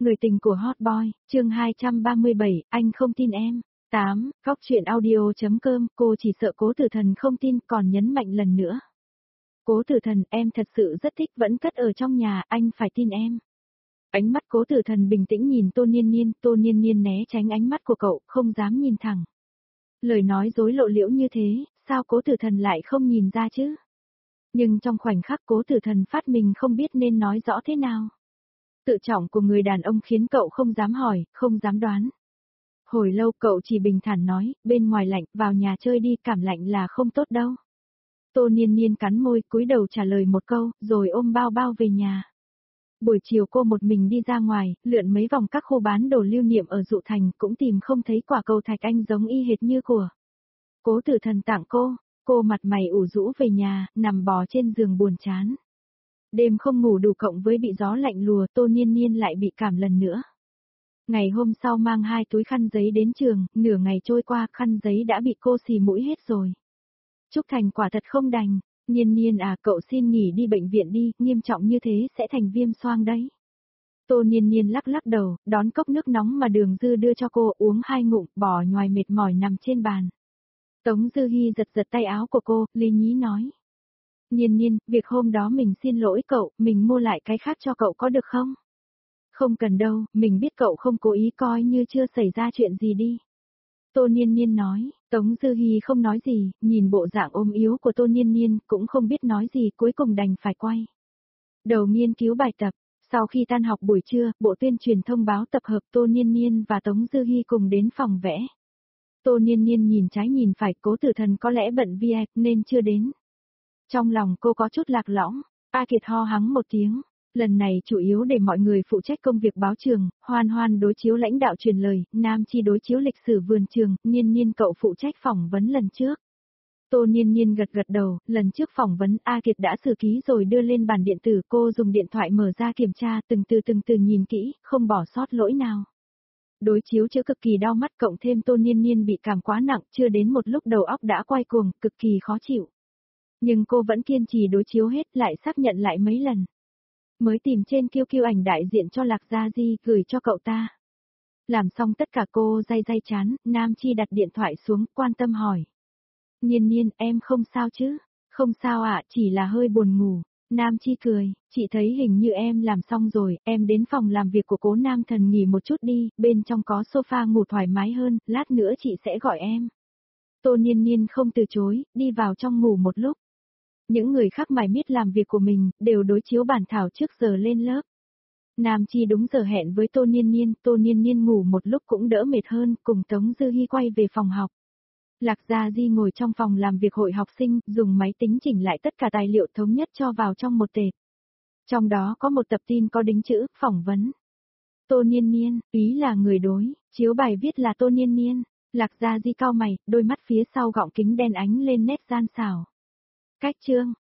Người tình của Hot Boy, chương 237, anh không tin em. 8, góc chuyện audio.com, cô chỉ sợ Cố Tử Thần không tin còn nhấn mạnh lần nữa. Cố Tử Thần, em thật sự rất thích vẫn cất ở trong nhà, anh phải tin em. Ánh mắt Cố Tử Thần bình tĩnh nhìn Tô Niên Niên né tránh ánh mắt của cậu, không dám nhìn thẳng. Lời nói dối lộ liễu như thế, sao Cố Tử Thần lại không nhìn ra chứ? Nhưng trong khoảnh khắc Cố Tử Thần phát mình không biết nên nói rõ thế nào. Tự trọng của người đàn ông khiến cậu không dám hỏi, không dám đoán. Hồi lâu cậu chỉ bình thản nói, bên ngoài lạnh, vào nhà chơi đi, cảm lạnh là không tốt đâu. Tô Niên Niên cắn môi, cúi đầu trả lời một câu, rồi ôm bao bao về nhà. Buổi chiều cô một mình đi ra ngoài, lượn mấy vòng các khu bán đồ lưu niệm ở Dụ Thành, cũng tìm không thấy quả cầu thạch anh giống y hệt như của Cố Tử Thần tặng cô mặt mày ủ rũ về nhà, nằm bò trên giường buồn chán. Đêm không ngủ đủ cộng với bị gió lạnh lùa, Tô Niên Niên lại bị cảm lần nữa. Ngày hôm sau mang 2 túi khăn giấy đến trường, nửa ngày trôi qua khăn giấy đã bị cô xì mũi hết rồi. Trúc Thành quả thật không đành, Niên à, cậu xin nghỉ đi bệnh viện đi, nghiêm trọng như thế sẽ thành viêm xoang đấy. Tô Niên lắc lắc đầu, đón cốc nước nóng mà Đường Dư đưa cho cô, uống 2 ngụm, bỏ nhoài mệt mỏi nằm trên bàn. Tống Dư Hi giật tay áo của cô, lý nhí nói. Niên, việc hôm đó mình xin lỗi cậu, mình mua lại cái khác cho cậu có được không? Không cần đâu, mình biết cậu không cố ý, coi như chưa xảy ra chuyện gì đi. Tô Niên nói, Tống Dư Hi không nói gì, nhìn bộ dạng ôm yếu của Tô Niên, cũng không biết nói gì, cuối cùng đành phải quay đầu nghiên cứu bài tập. Sau khi tan học buổi trưa, bộ tuyên truyền thông báo tập hợp, Tô Niên và Tống Dư Hi cùng đến phòng vẽ. Tô Niên nhìn trái nhìn phải, Cố Tử Thần có lẽ bận việc nên chưa đến. Trong lòng cô có chút lạc lõng, A Kiệt ho hắng một tiếng. Lần này chủ yếu để mọi người phụ trách công việc báo trường, Hoan đối chiếu lãnh đạo truyền lời, Nam Chi đối chiếu lịch sử vườn trường, Niên cậu phụ trách phỏng vấn lần trước. Tô Niên gật đầu, lần trước phỏng vấn A Kiệt đã xử ký rồi đưa lên bản điện tử, cô dùng điện thoại mở ra kiểm tra, từng từ nhìn kỹ, không bỏ sót lỗi nào. Đối chiếu chữ cực kỳ đau mắt, cộng thêm Tô Niên bị cảm quá nặng, chưa đến một lúc đầu óc đã quay cuồng, cực kỳ khó chịu. Nhưng cô vẫn kiên trì đối chiếu hết, lại xác nhận lại mấy lần. Mới tìm trên QQ ảnh đại diện cho Lạc Gia Di, gửi cho cậu ta. Làm xong tất cả cô day chán, Nam Chi đặt điện thoại xuống, quan tâm hỏi. Niên, em không sao chứ? Không sao ạ, chỉ là hơi buồn ngủ. Nam Chi cười, chị thấy hình như em làm xong rồi, em đến phòng làm việc của Cố Nam Thần nghỉ một chút đi, bên trong có sofa ngủ thoải mái hơn, lát nữa chị sẽ gọi em. Tô Niên không từ chối, đi vào trong ngủ một lúc. Những người khác mải miết làm việc của mình, đều đối chiếu bản thảo trước giờ lên lớp. Nam Chi đúng giờ hẹn với Tô Niên ngủ một lúc cũng đỡ mệt hơn, cùng Tống Dư Hi quay về phòng học. Lạc Gia Di ngồi trong phòng làm việc hội học sinh, dùng máy tính chỉnh lại tất cả tài liệu thống nhất cho vào trong một tệp. Trong đó có một tập tin có đính chữ, phỏng vấn. Tô Niên, ý là người đối, chiếu bài viết là Tô Niên. Lạc Gia Di cau mày, đôi mắt phía sau gọng kính đen ánh lên nét gian xảo. Cách chương,